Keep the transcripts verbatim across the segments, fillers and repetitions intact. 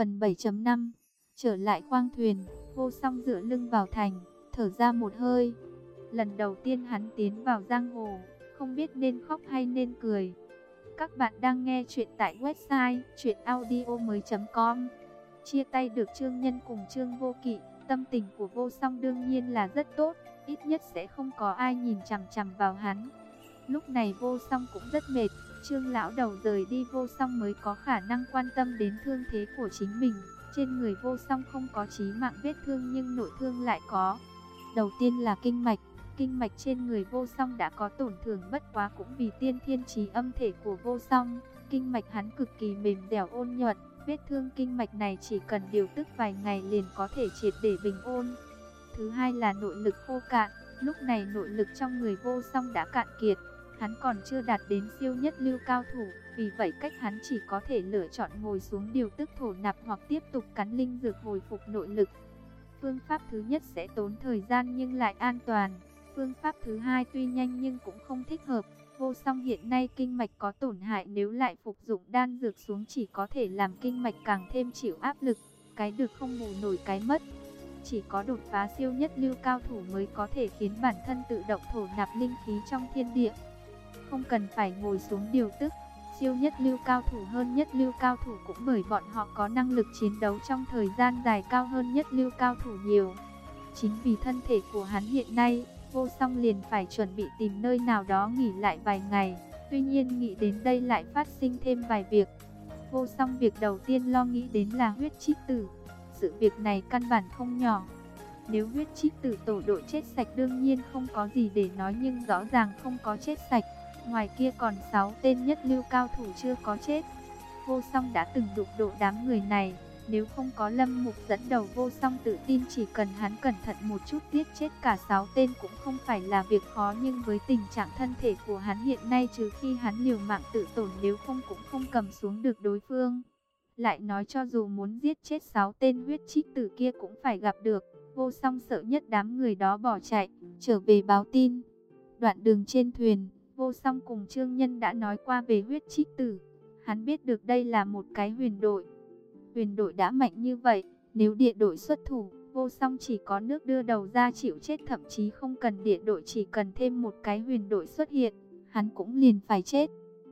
Phần bảy chấm năm. Trở lại khoang thuyền, Vô Song dựa lưng vào thành, thở ra một hơi. Lần đầu tiên hắn tiến vào giang hồ, không biết nên khóc hay nên cười. Các bạn đang nghe chuyện tại website truyện audio mới chấm com. Chia tay được Trương Nhân cùng Trương Vô Kỵ, tâm tình của Vô Song đương nhiên là rất tốt, ít nhất sẽ không có ai nhìn chằm chằm vào hắn. Lúc này Vô Song cũng rất mệt, Trương lão đầu rời đi Vô Song mới có khả năng quan tâm đến thương thế của chính mình. Trên người Vô Song không có chí mạng vết thương nhưng nội thương lại có. Đầu tiên là kinh mạch, kinh mạch trên người Vô Song đã có tổn thương, bất quá cũng vì tiên thiên chí âm thể của Vô Song, kinh mạch hắn cực kỳ mềm dẻo ôn nhuận, vết thương kinh mạch này chỉ cần điều tức vài ngày liền có thể triệt để bình ôn. Thứ hai là nội lực khô cạn, lúc này nội lực trong người Vô Song đã cạn kiệt, hắn còn chưa đạt đến siêu nhất lưu cao thủ, vì vậy cách hắn chỉ có thể lựa chọn ngồi xuống điều tức thổ nạp hoặc tiếp tục cắn linh dược hồi phục nội lực. Phương pháp thứ nhất sẽ tốn thời gian nhưng lại an toàn. Phương pháp thứ hai tuy nhanh nhưng cũng không thích hợp. Vô Song hiện nay kinh mạch có tổn hại, nếu lại phục dụng đan dược xuống chỉ có thể làm kinh mạch càng thêm chịu áp lực. Cái được không bù nổi cái mất. Chỉ có đột phá siêu nhất lưu cao thủ mới có thể khiến bản thân tự động thổ nạp linh khí trong thiên địa. Không cần phải ngồi xuống điều tức. Siêu nhất lưu cao thủ hơn nhất lưu cao thủ cũng bởi bọn họ có năng lực chiến đấu trong thời gian dài cao hơn nhất lưu cao thủ nhiều. Chính vì thân thể của hắn hiện nay, Vô Song liền phải chuẩn bị tìm nơi nào đó nghỉ lại vài ngày. Tuy nhiên nghĩ đến đây lại phát sinh thêm vài việc. Vô Song việc đầu tiên lo nghĩ đến là huyết trích tử. Sự việc này căn bản không nhỏ. Nếu huyết trích tử tổ đội chết sạch đương nhiên không có gì để nói, nhưng rõ ràng không có chết sạch. Ngoài kia còn sáu tên nhất lưu cao thủ chưa có chết. Vô Song đã từng đụng độ đám người này. Nếu không có Lâm Mục dẫn đầu, Vô Song tự tin chỉ cần hắn cẩn thận một chút giết chết cả sáu tên cũng không phải là việc khó. Nhưng với tình trạng thân thể của hắn hiện nay, trừ khi hắn liều mạng tự tổn, nếu không cũng không cầm xuống được đối phương. Lại nói cho dù muốn giết chết sáu tên huyết trích tử kia cũng phải gặp được. Vô Song sợ nhất đám người đó bỏ chạy, trở về báo tin. Đoạn đường trên thuyền, Vô Song cùng Trương Nhân đã nói qua về huyết trích tử. Hắn biết được đây là một cái huyền đội. Huyền đội đã mạnh như vậy, nếu địa đội xuất thủ, Vô Song chỉ có nước đưa đầu ra chịu chết, thậm chí không cần địa đội, chỉ cần thêm một cái huyền đội xuất hiện, hắn cũng liền phải chết.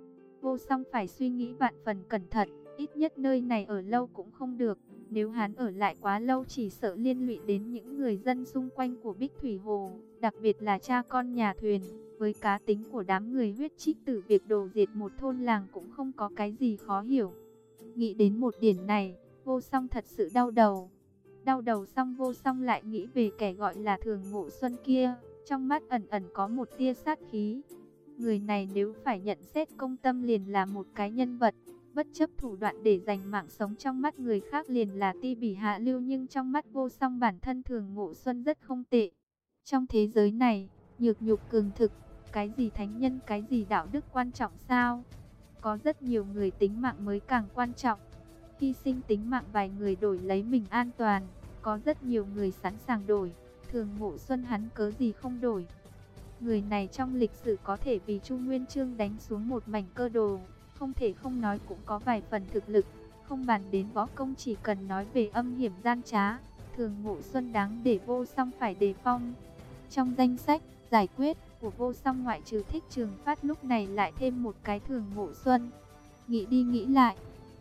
Vô Song phải suy nghĩ vạn phần cẩn thận, ít nhất nơi này ở lâu cũng không được. Nếu hắn ở lại quá lâu chỉ sợ liên lụy đến những người dân xung quanh của Bích Thủy Hồ, đặc biệt là cha con nhà thuyền. Với cá tính của đám người huyết trích tử, việc đổ diệt một thôn làng cũng không có cái gì khó hiểu. Nghĩ đến một điểm này, Vô Song thật sự đau đầu. Đau đầu xong Vô Song lại nghĩ về kẻ gọi là Thường Ngộ Xuân kia, trong mắt ẩn ẩn có một tia sát khí. Người này nếu phải nhận xét công tâm liền là một cái nhân vật, bất chấp thủ đoạn để giành mạng sống, trong mắt người khác liền là ti bỉ hạ lưu, nhưng trong mắt Vô Song bản thân Thường Ngộ Xuân rất không tệ. Trong thế giới này, nhược nhục cường thực, cái gì thánh nhân, cái gì đạo đức quan trọng sao? Có rất nhiều người tính mạng mới càng quan trọng. Hy sinh tính mạng vài người đổi lấy mình an toàn, có rất nhiều người sẵn sàng đổi. Thường Ngộ Xuân hắn cớ gì không đổi? Người này trong lịch sử có thể vì Chu Nguyên Chương đánh xuống một mảnh cơ đồ, không thể không nói cũng có vài phần thực lực. Không bàn đến võ công, chỉ cần nói về âm hiểm gian trá, Thường Ngộ Xuân đáng để Vô Song phải đề phòng. Trong danh sách giải quyết của Vô Song, ngoại trừ Thích Trường Phát, lúc này lại thêm một cái Thường Ngộ Xuân. Nghĩ đi nghĩ lại,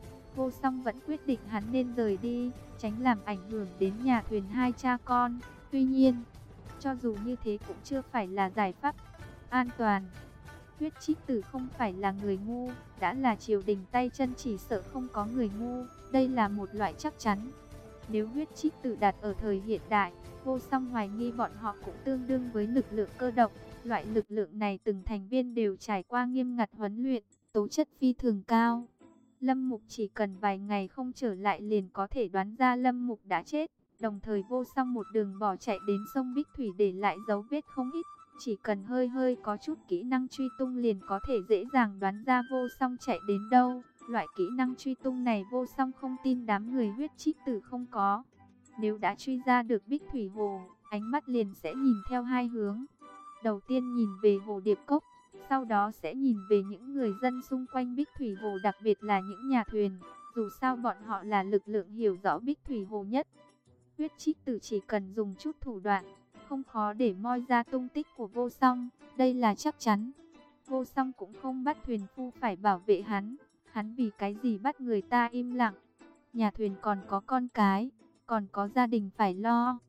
Vô Song vẫn quyết định hắn nên rời đi, tránh làm ảnh hưởng đến nhà thuyền hai cha con. Tuy nhiên, cho dù như thế cũng chưa phải là giải pháp an toàn. Huyết trích tử không phải là người ngu, đã là triều đình tay chân chỉ sợ không có người ngu, đây là một loại chắc chắn. Nếu huyết trích tử đặt ở thời hiện đại, Vô Song hoài nghi bọn họ cũng tương đương với lực lượng cơ động. Loại lực lượng này từng thành viên đều trải qua nghiêm ngặt huấn luyện, tố chất phi thường cao. Lâm Mục chỉ cần vài ngày không trở lại liền có thể đoán ra Lâm Mục đã chết. Đồng thời Vô Song một đường bỏ chạy đến sông Bích Thủy để lại dấu vết không ít. Chỉ cần hơi hơi có chút kỹ năng truy tung liền có thể dễ dàng đoán ra Vô Song chạy đến đâu. Loại kỹ năng truy tung này Vô Song không tin đám người huyết trích tử không có. Nếu đã truy ra được Bích Thủy Hồ, ánh mắt liền sẽ nhìn theo hai hướng. Đầu tiên nhìn về Hồ Điệp Cốc, sau đó sẽ nhìn về những người dân xung quanh Bích Thủy Hồ, đặc biệt là những nhà thuyền. Dù sao bọn họ là lực lượng hiểu rõ Bích Thủy Hồ nhất. Huyết Trích Tử chỉ cần dùng chút thủ đoạn, không khó để moi ra tung tích của Vô Song, đây là chắc chắn. Vô Song cũng không bắt thuyền phu phải bảo vệ hắn, hắn vì cái gì bắt người ta im lặng. Nhà thuyền còn có con cái, còn có gia đình phải lo.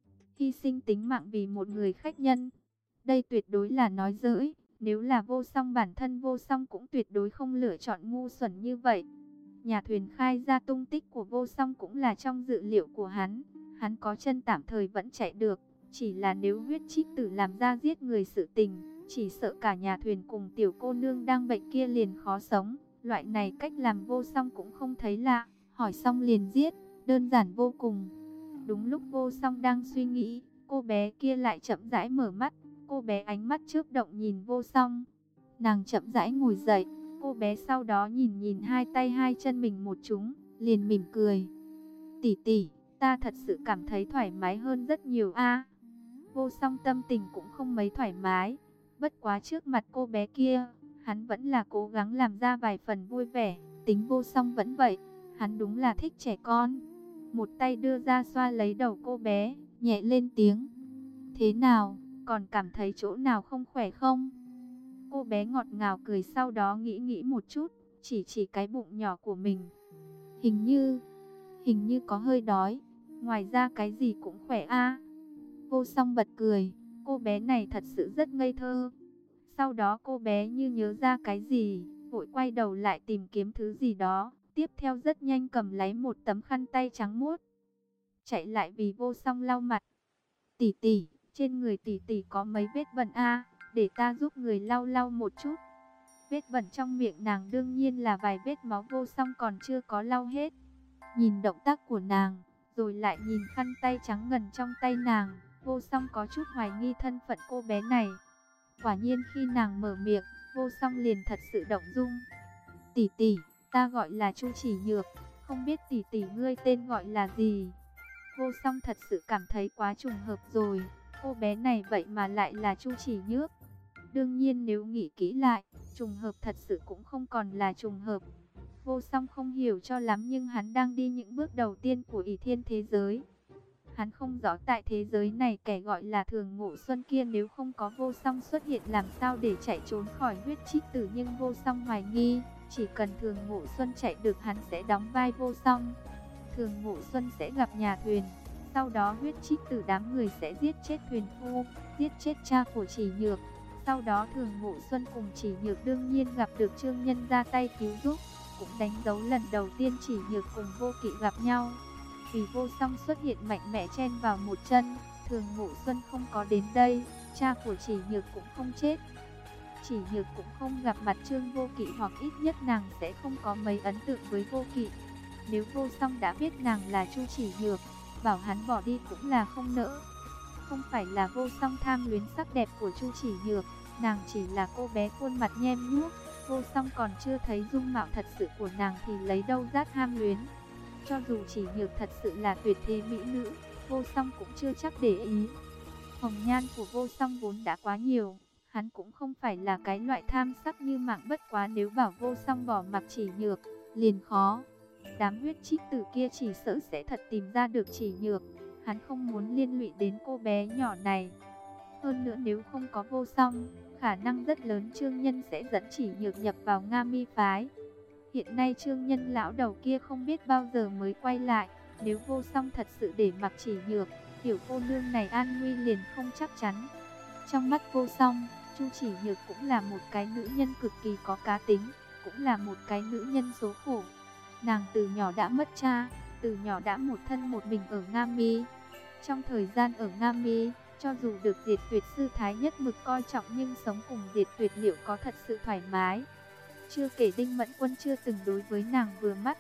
Hy sinh tính mạng vì một người khách nhân, đây tuyệt đối là nói dỡi. Nếu là Vô Song, bản thân Vô Song cũng tuyệt đối không lựa chọn ngu xuẩn như vậy. Nhà thuyền khai ra tung tích của Vô Song cũng là trong dự liệu của hắn. Hắn có chân tạm thời vẫn chạy được, chỉ là nếu Huyết Trích Tử làm ra giết người sự tình, chỉ sợ cả nhà thuyền cùng tiểu cô nương đang bệnh kia liền khó sống. Loại này cách làm Vô Song cũng không thấy lạ, hỏi xong liền giết, đơn giản vô cùng. Đúng lúc Vô Song đang suy nghĩ, cô bé kia lại chậm rãi mở mắt. Cô bé ánh mắt chớp động nhìn Vô Song. Nàng chậm rãi ngồi dậy, cô bé sau đó nhìn nhìn hai tay hai chân mình một chúng, liền mỉm cười. Tỷ tỷ, ta thật sự cảm thấy thoải mái hơn rất nhiều a. Vô Song tâm tình cũng không mấy thoải mái, bất quá trước mặt cô bé kia, hắn vẫn là cố gắng làm ra vài phần vui vẻ. Tính Vô Song vẫn vậy, hắn đúng là thích trẻ con. Một tay đưa ra xoa lấy đầu cô bé, nhẹ lên tiếng. Thế nào, còn cảm thấy chỗ nào không khỏe không? Cô bé ngọt ngào cười, sau đó nghĩ nghĩ một chút, chỉ chỉ cái bụng nhỏ của mình. Hình như, hình như có hơi đói, ngoài ra cái gì cũng khỏe a. Vô Song bật cười, cô bé này thật sự rất ngây thơ. Sau đó cô bé như nhớ ra cái gì, vội quay đầu lại tìm kiếm thứ gì đó. Tiếp theo rất nhanh cầm lấy một tấm khăn tay trắng muốt, chạy lại vì Vô Song lau mặt. Tỷ tỷ, trên người tỷ tỷ có mấy vết bẩn a, để ta giúp người lau lau một chút. Vết bẩn trong miệng nàng đương nhiên là vài vết máu Vô Song còn chưa có lau hết. Nhìn động tác của nàng, rồi lại nhìn khăn tay trắng ngần trong tay nàng, Vô Song có chút hoài nghi thân phận cô bé này. Quả nhiên khi nàng mở miệng, Vô Song liền thật sự động dung. Tỷ tỷ, ta gọi là Chu Chỉ Nhược, không biết tỷ tỷ ngươi tên gọi là gì? Vô Song thật sự cảm thấy quá trùng hợp rồi, cô bé này vậy mà lại là Chu Chỉ Nhược. Đương nhiên nếu nghĩ kỹ lại, trùng hợp thật sự cũng không còn là trùng hợp. Vô Song không hiểu cho lắm, nhưng hắn đang đi những bước đầu tiên của ỷ thiên thế giới. Hắn không rõ tại thế giới này kẻ gọi là Thường Ngộ Xuân kia nếu không có Vô Song xuất hiện làm sao để chạy trốn khỏi Huyết Trích Tử. Nhưng Vô Song hoài nghi, chỉ cần Thường Ngộ Xuân chạy được hắn sẽ đóng vai Vô Song. Thường Ngộ Xuân sẽ gặp nhà thuyền, sau đó Huyết Trích Tử đám người sẽ giết chết thuyền phu, giết chết cha của Chỉ Nhược. Sau đó Thường Ngộ Xuân cùng Chỉ Nhược đương nhiên gặp được Trương Nhân ra tay cứu giúp, cũng đánh dấu lần đầu tiên Chỉ Nhược cùng Vô Kỵ gặp nhau. Vì Vô Song xuất hiện mạnh mẽ chen vào một chân, Thường Ngộ Xuân không có đến đây, cha của Chỉ Nhược cũng không chết. Chỉ Nhược cũng không gặp mặt Trương Vô Kỵ, hoặc ít nhất nàng sẽ không có mấy ấn tượng với Vô Kỵ. Nếu Vô Song đã biết nàng là Chu Chỉ Nhược, bảo hắn bỏ đi cũng là không nỡ. Không phải là Vô Song tham luyến sắc đẹp của Chu Chỉ Nhược, nàng chỉ là cô bé khuôn mặt nhem nhuốc. Vô Song còn chưa thấy dung mạo thật sự của nàng thì lấy đâu rát ham luyến. Cho dù Chỉ Nhược thật sự là tuyệt thế mỹ nữ, Vô Song cũng chưa chắc để ý. Hồng nhan của Vô Song vốn đã quá nhiều, hắn cũng không phải là cái loại tham sắc như Mạng Bất Quá. Nếu bảo Vô Song bỏ mặc Chỉ Nhược, liền khó. Đám Huyết Trích Tử kia chỉ sợ sẽ thật tìm ra được Chỉ Nhược. Hắn không muốn liên lụy đến cô bé nhỏ này. Hơn nữa nếu không có Vô Song, khả năng rất lớn Trương Nhân sẽ dẫn Chỉ Nhược nhập vào Nga Mi phái. Hiện nay Trương Nhân lão đầu kia không biết bao giờ mới quay lại. Nếu Vô Song thật sự để mặc Chỉ Nhược, tiểu cô nương này an nguy liền không chắc chắn. Trong mắt Vô Song, Chu Chỉ Nhược cũng là một cái nữ nhân cực kỳ có cá tính, cũng là một cái nữ nhân số khổ. Nàng từ nhỏ đã mất cha, từ nhỏ đã một thân một mình ở Nga Mi. Trong thời gian ở Nga Mi, cho dù được Diệt Tuyệt sư thái nhất mực coi trọng, nhưng sống cùng Diệt Tuyệt liệu có thật sự thoải mái? Chưa kể Đinh Mẫn Quân chưa từng đối với nàng vừa mắt.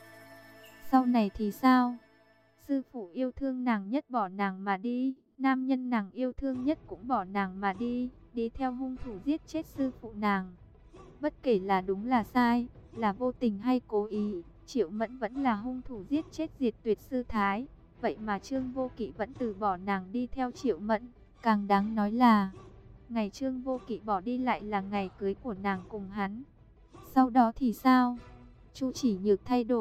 Sau này thì sao? Sư phụ yêu thương nàng nhất bỏ nàng mà đi, nam nhân nàng yêu thương nhất cũng bỏ nàng mà đi, đi theo hung thủ giết chết sư phụ nàng. Bất kể là đúng là sai, là vô tình hay cố ý, Triệu Mẫn vẫn là hung thủ giết chết Diệt Tuyệt sư thái. Vậy mà Trương Vô Kỵ vẫn từ bỏ nàng đi theo Triệu Mẫn. Càng đáng nói là, ngày Trương Vô Kỵ bỏ đi lại là ngày cưới của nàng cùng hắn. Sau đó thì sao? Chu Chỉ Nhược thay đổi,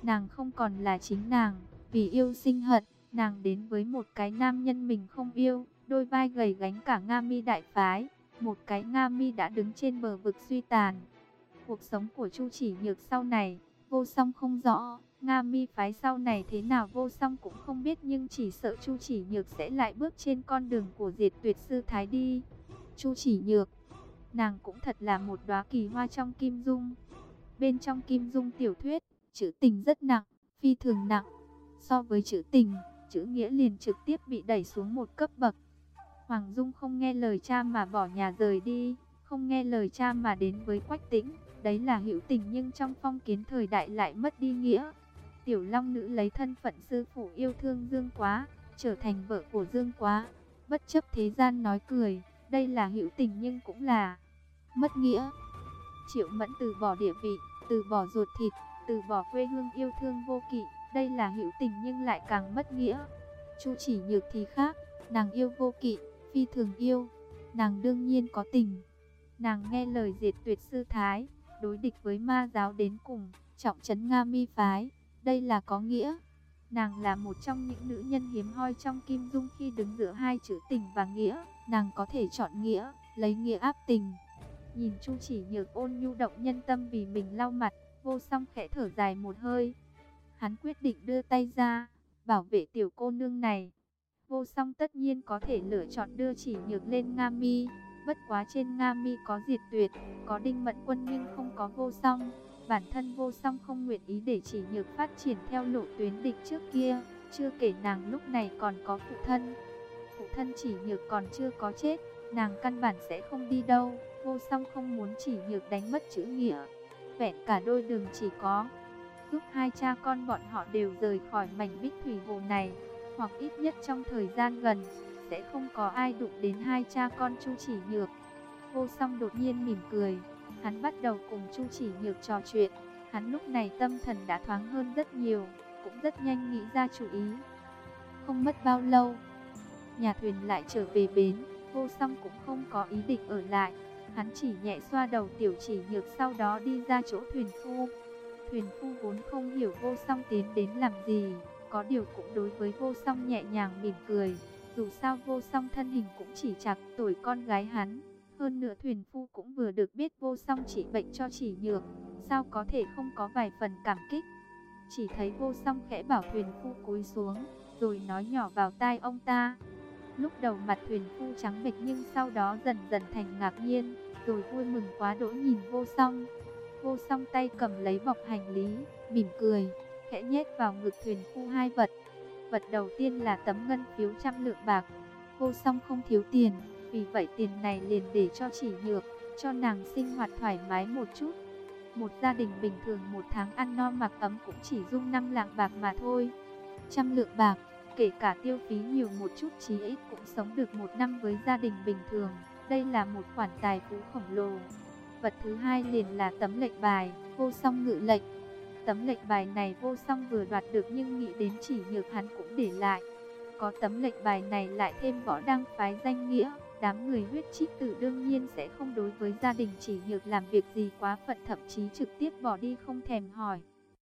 Nàng không còn là chính nàng, vì yêu sinh hận, nàng đến với một cái nam nhân mình không yêu, đôi vai gầy gánh cả Nga Mi đại phái, một cái Nga Mi đã đứng trên bờ vực suy tàn. Cuộc sống của Chu Chỉ Nhược sau này, Vô Song không rõ, Nga Mi phái sau này thế nào Vô Song cũng không biết, nhưng chỉ sợ Chu Chỉ Nhược sẽ lại bước trên con đường của Diệt Tuyệt Sư Thái đi. Chu Chỉ Nhược, nàng cũng thật là một đóa kỳ hoa trong kim dung. Bên trong kim dung tiểu thuyết, chữ tình rất nặng, phi thường nặng. So với chữ tình, chữ nghĩa liền trực tiếp bị đẩy xuống một cấp bậc. Hoàng Dung không nghe lời cha mà bỏ nhà rời đi, không nghe lời cha mà đến với Quách Tĩnh, đấy là hữu tình, nhưng trong phong kiến thời đại lại mất đi nghĩa. Tiểu Long Nữ lấy thân phận sư phụ yêu thương Dương Quá, trở thành vợ của Dương Quá, bất chấp thế gian nói cười, đây là hữu tình nhưng cũng là mất nghĩa. Triệu Mẫn từ bỏ địa vị, từ bỏ ruột thịt, từ bỏ quê hương yêu thương Vô Kỵ, đây là hữu tình nhưng lại càng mất nghĩa. Chu Chỉ Nhược thì khác, nàng yêu Vô Kỵ, phi thường yêu, nàng đương nhiên có tình. Nàng nghe lời Diệt Tuyệt Sư Thái, đối địch với ma giáo đến cùng, trọng trấn Nga Mi phái, đây là có nghĩa. Nàng là một trong những nữ nhân hiếm hoi trong kim dung, khi đứng giữa hai chữ tình và nghĩa, nàng có thể chọn nghĩa, lấy nghĩa áp tình. Nhìn Chu Chỉ Nhược ôn nhu động nhân tâm vì mình lau mặt, Vô Song khẽ thở dài một hơi. Hắn quyết định đưa tay ra, bảo vệ tiểu cô nương này. Vô Song tất nhiên có thể lựa chọn đưa Chỉ Nhược lên Nga Mi, bất quá trên Nga Mi có Diệt Tuyệt, có Đinh Mẫn Quân nhưng không có Vô Song. Bản thân Vô Song không nguyện ý để Chỉ Nhược phát triển theo lộ tuyến địch trước kia, chưa kể nàng lúc này còn có phụ thân. Phụ thân Chỉ Nhược còn chưa có chết, nàng căn bản sẽ không đi đâu. Vô Song không muốn Chỉ Nhược đánh mất chữ nghĩa, vẹn cả đôi đường chỉ có giúp hai cha con bọn họ đều rời khỏi mảnh Bích Thủy Hồ này, hoặc ít nhất trong thời gian gần sẽ không có ai đụng đến hai cha con Chu Chỉ Nhược. Vô Song đột nhiên mỉm cười, hắn bắt đầu cùng Chu Chỉ Nhược trò chuyện. Hắn lúc này tâm thần đã thoáng hơn rất nhiều, cũng rất nhanh nghĩ ra chủ ý. Không mất bao lâu, nhà thuyền lại trở về bến. Vô Song cũng không có ý định ở lại, hắn chỉ nhẹ xoa đầu Tiểu Chỉ Nhược, sau đó đi ra chỗ thuyền phu. Thuyền phu vốn không hiểu Vô Song tiến đến làm gì, có điều cũng đối với Vô Song nhẹ nhàng mỉm cười. Dù sao Vô Song thân hình cũng chỉ chạc tuổi con gái hắn, hơn nữa thuyền phu cũng vừa được biết Vô Song trị bệnh cho Chỉ Nhược, sao có thể không có vài phần cảm kích. Chỉ thấy Vô Song khẽ bảo thuyền phu cúi xuống, rồi nói nhỏ vào tai ông ta. Lúc đầu mặt thuyền phu trắng bệch, nhưng sau đó dần dần thành ngạc nhiên, rồi vui mừng quá đỗi nhìn Vô Song. Vô Song tay cầm lấy bọc hành lý, mỉm cười, khẽ nhét vào ngực thuyền phu hai vật. Vật đầu tiên là tấm ngân phiếu trăm lượng bạc. Vô Song không thiếu tiền, vì vậy tiền này liền để cho Chỉ Nhược, cho nàng sinh hoạt thoải mái một chút. Một gia đình bình thường một tháng ăn no mặc ấm cũng chỉ dung năm lạng bạc mà thôi. Trăm lượng bạc, kể cả tiêu phí nhiều một chút chí ít cũng sống được một năm với gia đình bình thường. Đây là một khoản tài phú khổng lồ. Vật thứ hai liền là tấm lệnh bài, Vô Song ngự lệnh. Tấm lệnh bài này Vô Song vừa đoạt được, nhưng nghĩ đến Chỉ Nhược hắn cũng để lại. Có tấm lệnh bài này lại thêm võ đăng phái danh nghĩa, đám người huyết trích tử đương nhiên sẽ không đối với gia đình Chỉ Nhược làm việc gì quá phận, thậm chí trực tiếp bỏ đi không thèm hỏi.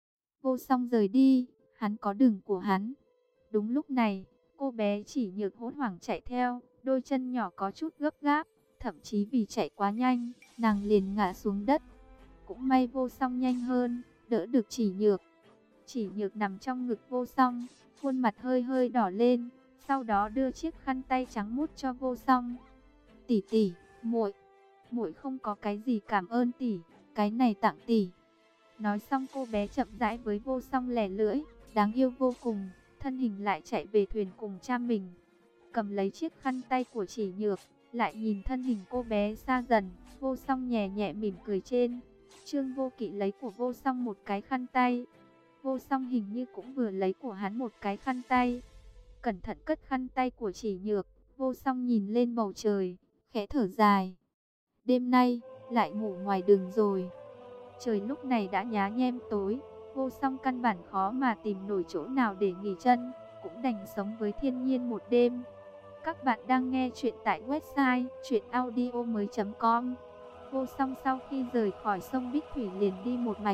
Vô Song rời đi, hắn có đường của hắn. Đúng lúc này, cô bé Chỉ Nhược hốt hoảng chạy theo, đôi chân nhỏ có chút gấp gáp, thậm chí vì chạy quá nhanh, nàng liền ngã xuống đất. Cũng may Vô Song nhanh hơn, đỡ được Chỉ Nhược. Chỉ Nhược nằm trong ngực Vô Song, khuôn mặt hơi hơi đỏ lên, sau đó đưa chiếc khăn tay trắng muốt cho Vô Song. "Tỷ tỷ, muội, muội không có cái gì cảm ơn tỷ, cái này tặng tỷ." Nói xong cô bé chậm rãi với Vô Song lẻ lưỡi, đáng yêu vô cùng, thân hình lại chạy về thuyền cùng cha mình. Cầm lấy chiếc khăn tay của Chỉ Nhược, lại nhìn thân hình cô bé xa dần, Vô Song nhẹ nhẹ mỉm cười trên. Trương Vô Kỵ lấy của Vô Song một cái khăn tay. Vô Song hình như cũng vừa lấy của hắn một cái khăn tay. Cẩn thận cất khăn tay của Chỉ Nhược, Vô Song nhìn lên bầu trời, khẽ thở dài. Đêm nay, lại ngủ ngoài đường rồi. Trời lúc này đã nhá nhem tối, Vô Song căn bản khó mà tìm nổi chỗ nào để nghỉ chân, cũng đành sống với thiên nhiên một đêm. Các bạn đang nghe chuyện tại website truyện audio mới chấm com. Vô Song sau khi rời khỏi sông Bích Thủy liền đi một mạch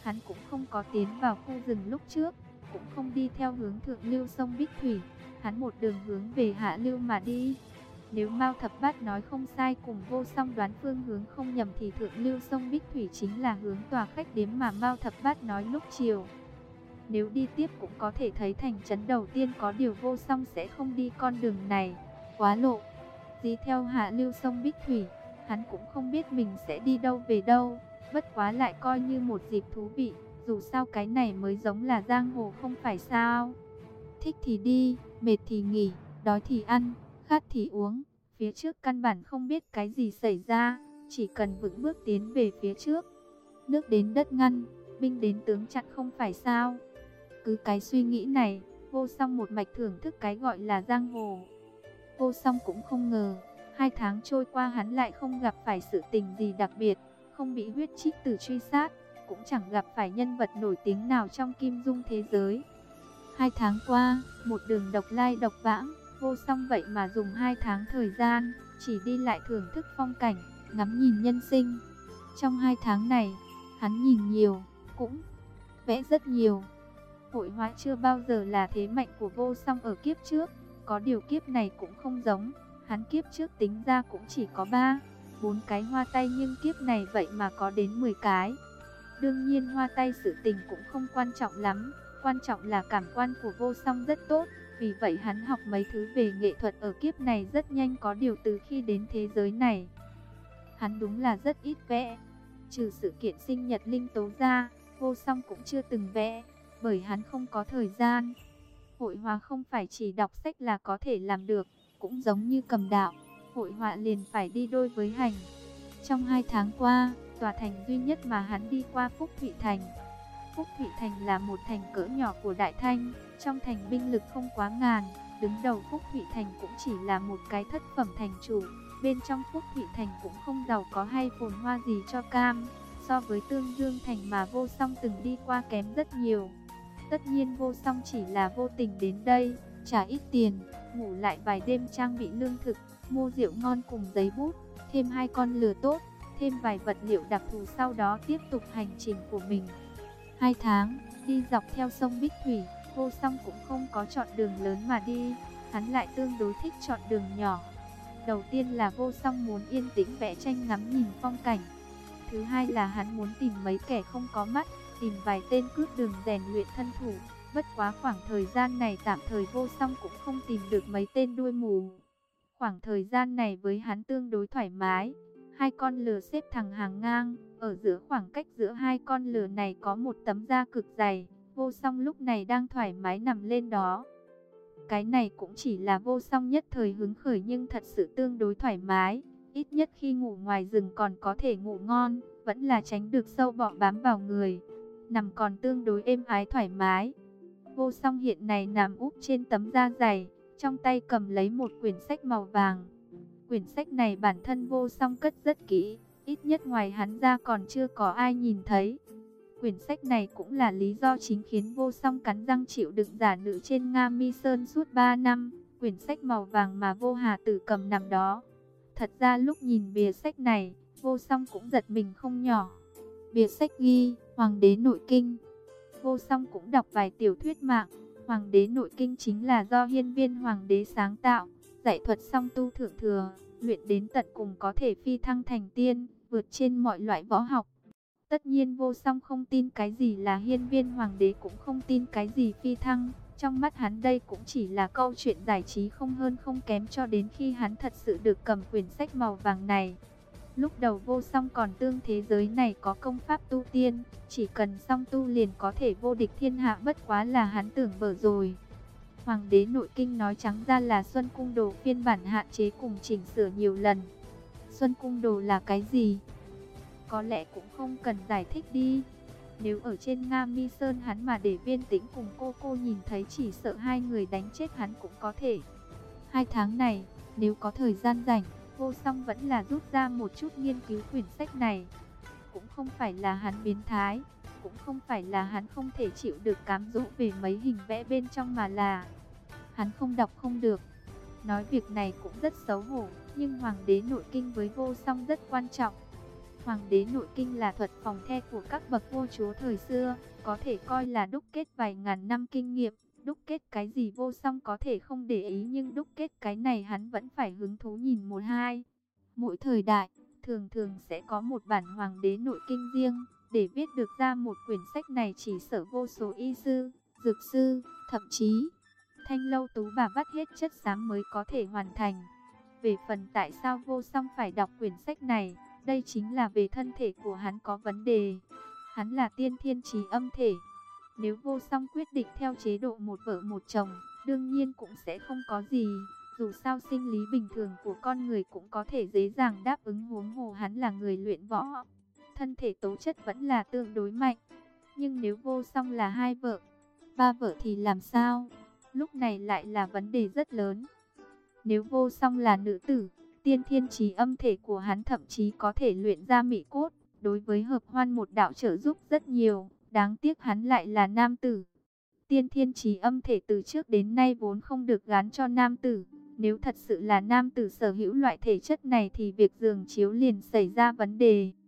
Hắn cũng không có tiến vào khu rừng lúc trước, cũng không đi theo hướng thượng lưu sông Bích Thủy, hắn một đường hướng về hạ lưu mà đi. Nếu Mao Thập Bát nói không sai, cùng Vô Song đoán phương hướng không nhầm, thì thượng lưu sông Bích Thủy chính là hướng tòa khách điếm mà Mao Thập Bát nói lúc chiều. Nếu đi tiếp cũng có thể thấy thành trấn đầu tiên, có điều Vô Song sẽ không đi con đường này, quá lộ. Dí theo hạ lưu sông Bích Thủy, hắn cũng không biết mình sẽ đi đâu về đâu, bất quá lại coi như một dịp thú vị, dù sao cái này mới giống là giang hồ không phải sao. Thích thì đi, mệt thì nghỉ, đói thì ăn, khát thì uống, phía trước căn bản không biết cái gì xảy ra, chỉ cần vững bước tiến về phía trước. Nước đến đất ngăn, binh đến tướng chặn không phải sao. Cứ cái suy nghĩ này, Vô Song một mạch thưởng thức cái gọi là giang hồ. Vô Song cũng không ngờ, hai tháng trôi qua hắn lại không gặp phải sự tình gì đặc biệt, không bị huyết trích tử truy sát, cũng chẳng gặp phải nhân vật nổi tiếng nào trong kim dung thế giới. Hai tháng qua, một đường độc lai độc vãng, Vô Song vậy mà dùng hai tháng thời gian, chỉ đi lại thưởng thức phong cảnh, ngắm nhìn nhân sinh. Trong hai tháng này, hắn nhìn nhiều, cũng vẽ rất nhiều. Hội họa chưa bao giờ là thế mạnh của Vô Song ở kiếp trước, có điều kiếp này cũng không giống. Hắn kiếp trước tính ra cũng chỉ có ba, bốn cái hoa tay, nhưng kiếp này vậy mà có đến mười cái. Đương nhiên hoa tay sự tình cũng không quan trọng lắm, quan trọng là cảm quan của Vô Song rất tốt. Vì vậy hắn học mấy thứ về nghệ thuật ở kiếp này rất nhanh, có điều từ khi đến thế giới này, hắn đúng là rất ít vẽ. Trừ sự kiện sinh nhật Linh Tố ra, Vô Song cũng chưa từng vẽ, bởi hắn không có thời gian. Hội họa không phải chỉ đọc sách là có thể làm được, cũng giống như cầm đạo, hội họa liền phải đi đôi với hành. Trong hai tháng qua, tòa thành duy nhất mà hắn đi qua Phúc Thụy Thành. Phúc Thụy Thành là một thành cỡ nhỏ của Đại Thanh, trong thành binh lực không quá ngàn, đứng đầu Phúc Thụy Thành cũng chỉ là một cái thất phẩm thành chủ. Bên trong Phúc Thụy Thành cũng không giàu có hay phồn hoa gì cho cam, so với Tương Dương Thành mà Vô Song từng đi qua kém rất nhiều. Tất nhiên Vô Song chỉ là vô tình đến đây, trả ít tiền, ngủ lại vài đêm, trang bị lương thực, mua rượu ngon cùng giấy bút, thêm hai con lừa tốt, thêm vài vật liệu đặc thù, sau đó tiếp tục hành trình của mình. Hai tháng, đi dọc theo sông Bích Thủy, Vô Song cũng không có chọn đường lớn mà đi, hắn lại tương đối thích chọn đường nhỏ. Đầu tiên là Vô Song muốn yên tĩnh vẽ tranh ngắm nhìn phong cảnh. Thứ hai là hắn muốn tìm mấy kẻ không có mắt, tìm vài tên cướp đường rèn luyện thân thủ. Bất quá khoảng thời gian này tạm thời Vô Song cũng không tìm được mấy tên đuôi mù. Khoảng thời gian này với hắn tương đối thoải mái. Hai con lừa xếp thẳng hàng ngang, ở giữa khoảng cách giữa hai con lừa này có một tấm da cực dày. Vô Song lúc này đang thoải mái nằm lên đó. Cái này cũng chỉ là Vô Song nhất thời hứng khởi, nhưng thật sự tương đối thoải mái. Ít nhất khi ngủ ngoài rừng còn có thể ngủ ngon, vẫn là tránh được sâu bọ bám vào người. Nằm còn tương đối êm ái thoải mái. Vô Song hiện này nằm úp trên tấm da dày, trong tay cầm lấy một quyển sách màu vàng. Quyển sách này bản thân Vô Song cất rất kỹ, ít nhất ngoài hắn ra còn chưa có ai nhìn thấy. Quyển sách này cũng là lý do chính khiến Vô Song cắn răng chịu đựng giả nữ trên Nga Mi Sơn suốt ba năm. Quyển sách màu vàng mà Vô Hà Tử cầm nằm đó. Thật ra lúc nhìn bìa sách này, Vô Song cũng giật mình không nhỏ. Bìa sách ghi Hoàng đế nội kinh. Vô Song cũng đọc vài tiểu thuyết mạng. Hoàng đế nội kinh chính là do Hiên Viên Hoàng đế sáng tạo, dạy thuật song tu thượng thừa, luyện đến tận cùng có thể phi thăng thành tiên, vượt trên mọi loại võ học. Tất nhiên Vô Song không tin cái gì là Hiên Viên Hoàng đế, cũng không tin cái gì phi thăng. Trong mắt hắn đây cũng chỉ là câu chuyện giải trí không hơn không kém, cho đến khi hắn thật sự được cầm quyển sách màu vàng này. Lúc đầu Vô Song còn tương thế giới này có công pháp tu tiên, chỉ cần song tu liền có thể vô địch thiên hạ, bất quá là hắn tưởng bở rồi. Hoàng đế nội kinh nói trắng ra là Xuân Cung Đồ phiên bản hạn chế cùng chỉnh sửa nhiều lần. Xuân Cung Đồ là cái gì? Có lẽ cũng không cần giải thích đi. Nếu ở trên Nga Mi Sơn hắn mà để Viên Tĩnh cùng cô cô nhìn thấy, chỉ sợ hai người đánh chết hắn cũng có thể. Hai tháng này, nếu có thời gian rảnh, Vô Song vẫn là rút ra một chút nghiên cứu quyển sách này. Cũng không phải là hắn biến thái, cũng không phải là hắn không thể chịu được cám dỗ về mấy hình vẽ bên trong, mà là hắn không đọc không được. Nói việc này cũng rất xấu hổ, nhưng Hoàng đế nội kinh với Vô Song rất quan trọng. Hoàng đế nội kinh là thuật phòng the của các bậc vua chúa thời xưa, có thể coi là đúc kết vài ngàn năm kinh nghiệm. Đúc kết cái gì Vô Song có thể không để ý, nhưng đúc kết cái này hắn vẫn phải hứng thú nhìn một hai. Mỗi thời đại, thường thường sẽ có một bản Hoàng đế nội kinh riêng. Để viết được ra một quyển sách này chỉ sợ vô số y sư, dược sư, thậm chí Thanh Lâu Tú bà vắt hết chất xám mới có thể hoàn thành. Về phần tại sao Vô Song phải đọc quyển sách này, đây chính là về thân thể của hắn có vấn đề. Hắn là tiên thiên chí âm thể. Nếu Vô Song quyết định theo chế độ một vợ một chồng, đương nhiên cũng sẽ không có gì. Dù sao sinh lý bình thường của con người cũng có thể dễ dàng đáp ứng, huống hồ hắn là người luyện võ. Thân thể tố chất vẫn là tương đối mạnh. Nhưng nếu Vô Song là hai vợ, ba vợ thì làm sao? Lúc này lại là vấn đề rất lớn. Nếu Vô Song là nữ tử, tiên thiên chí âm thể của hắn thậm chí có thể luyện ra mị cốt, đối với hợp hoan một đạo trợ giúp rất nhiều. Đáng tiếc hắn lại là nam tử. Tiên thiên chí âm thể từ trước đến nay vốn không được gán cho nam tử. Nếu thật sự là nam tử sở hữu loại thể chất này thì việc giường chiếu liền xảy ra vấn đề.